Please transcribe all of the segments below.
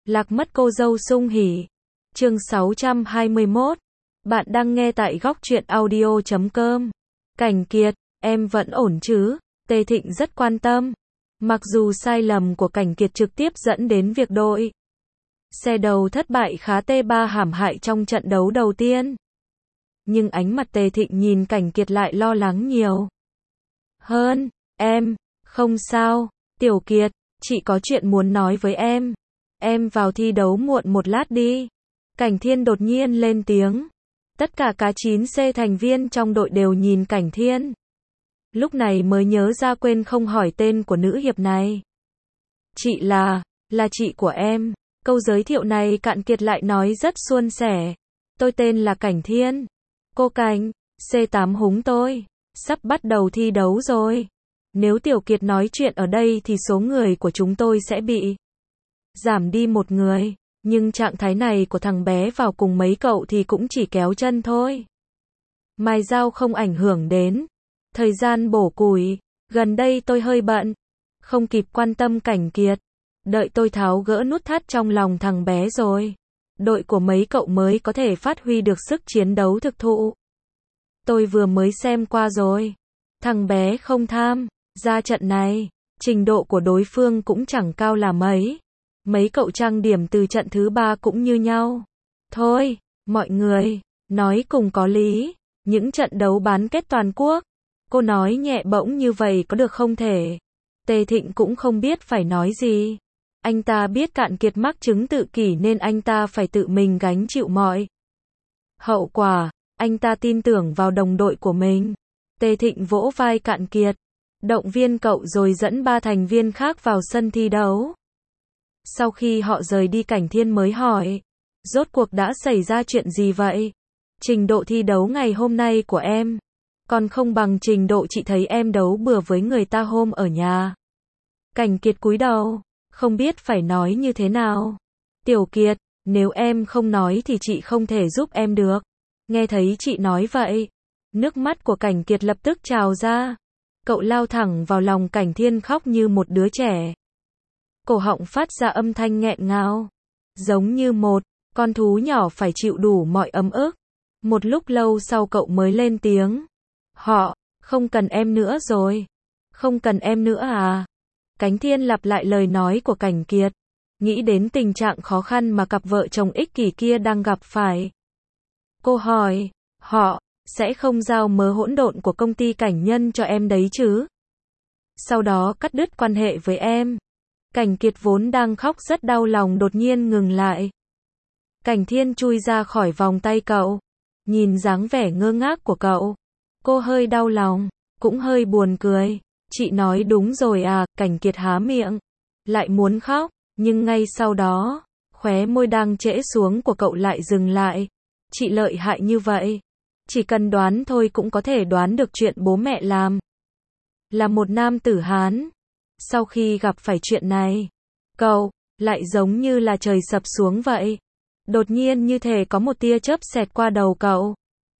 Lạc mất cô dâu sung hỉ. Chương 621. Bạn đang nghe tại góc truyện audio.com. Cảnh Kiệt, em vẫn ổn chứ? Tề Thịnh rất quan tâm. Mặc dù sai lầm của Cảnh Kiệt trực tiếp dẫn đến việc đội xe đầu thất bại khá T3 hãm hại trong trận đấu đầu tiên. Nhưng ánh mặt Tề Thịnh nhìn Cảnh Kiệt lại lo lắng nhiều hơn. Em, không sao, Tiểu Kiệt, chị có chuyện muốn nói với em. Em vào thi đấu muộn một lát đi. Cảnh Thiên đột nhiên lên tiếng. Tất cả cá 9C thành viên trong đội đều nhìn Cảnh Thiên. Lúc này mới nhớ ra quên không hỏi tên của nữ hiệp này. Chị là chị của em. Câu giới thiệu này Cạn Kiệt lại nói rất suôn sẻ. Tôi tên là Cảnh Thiên. Cô Cảnh, C8 húng tôi. Sắp bắt đầu thi đấu rồi. Nếu Tiểu Kiệt nói chuyện ở đây thì số người của chúng tôi sẽ bị giảm đi một người. Nhưng trạng thái này của thằng bé vào cùng mấy cậu thì cũng chỉ kéo chân thôi. Mài dao không ảnh hưởng đến thời gian bổ củi. Gần đây tôi hơi bận, không kịp quan tâm Cảnh Kiệt. Đợi tôi tháo gỡ nút thắt trong lòng thằng bé rồi, đội của mấy cậu mới có thể phát huy được sức chiến đấu thực thụ. Tôi vừa mới xem qua rồi. Thằng bé không tham ra trận này. Trình độ của đối phương cũng chẳng cao là mấy. Mấy cậu trang điểm từ trận thứ 3 cũng như nhau. Thôi, mọi người, nói cùng có lý. Những trận đấu bán kết toàn quốc. Cô nói nhẹ bỗng như vậy có được không thể? Tề Thịnh cũng không biết phải nói gì. Anh ta biết Cạn Kiệt mắc chứng tự kỷ nên anh ta phải tự mình gánh chịu mọi hậu quả. Anh ta tin tưởng vào đồng đội của mình. Tề Thịnh vỗ vai Cạn Kiệt, động viên cậu rồi dẫn 3 thành viên khác vào sân thi đấu. Sau khi họ rời đi Cảnh Thiên mới hỏi, rốt cuộc đã xảy ra chuyện gì vậy? Trình độ thi đấu ngày hôm nay của em còn không bằng trình độ chị thấy em đấu bừa với người ta hôm ở nhà. Cảnh Kiệt cúi đầu, không biết phải nói như thế nào. Tiểu Kiệt, nếu em không nói thì chị không thể giúp em được. Nghe thấy chị nói vậy, nước mắt của Cảnh Kiệt lập tức trào ra. Cậu lao thẳng vào lòng Cảnh Thiên khóc như một đứa trẻ. Cổ họng phát ra âm thanh nghẹn ngào, giống như một con thú nhỏ phải chịu đủ mọi ấm ức. Một lúc lâu sau cậu mới lên tiếng. Họ không cần em nữa rồi. Không cần em nữa à? Cảnh Thiên lặp lại lời nói của Cảnh Kiệt, nghĩ đến tình trạng khó khăn mà cặp vợ chồng ích kỷ kia đang gặp phải. Cô hỏi, họ sẽ không giao mớ hỗn độn của công ty Cảnh Nhân cho em đấy chứ? Sau đó cắt đứt quan hệ với em. Cảnh Kiệt vốn đang khóc rất đau lòng đột nhiên ngừng lại. Cảnh Thiên chui ra khỏi vòng tay cậu, nhìn dáng vẻ ngơ ngác của cậu. Cô hơi đau lòng, cũng hơi buồn cười. Chị nói đúng rồi à? Cảnh Kiệt há miệng, lại muốn khóc, nhưng ngay sau đó, khóe môi đang trễ xuống của cậu lại dừng lại. Chị lợi hại như vậy, chỉ cần đoán thôi cũng có thể đoán được chuyện bố mẹ làm. Là một nam tử Hán, sau khi gặp phải chuyện này, cậu lại giống như là trời sập xuống vậy. Đột nhiên như thể có một tia chớp xẹt qua đầu cậu.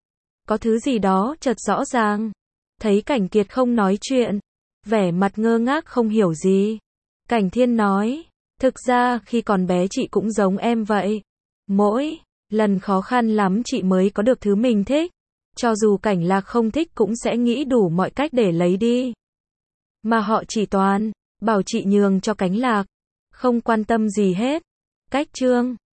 Có thứ gì đó chợt rõ ràng. Thấy Cảnh Kiệt không nói chuyện, vẻ mặt ngơ ngác không hiểu gì, Cảnh Thiên nói, thực ra khi còn bé chị cũng giống em vậy. Mỗi lần khó khăn lắm chị mới có được thứ mình thích. Cho dù Cảnh Lạc không thích cũng sẽ nghĩ đủ mọi cách để lấy đi. Mà họ chỉ toàn bảo chị nhường cho Cảnh Lạc, không quan tâm gì hết. Cách chương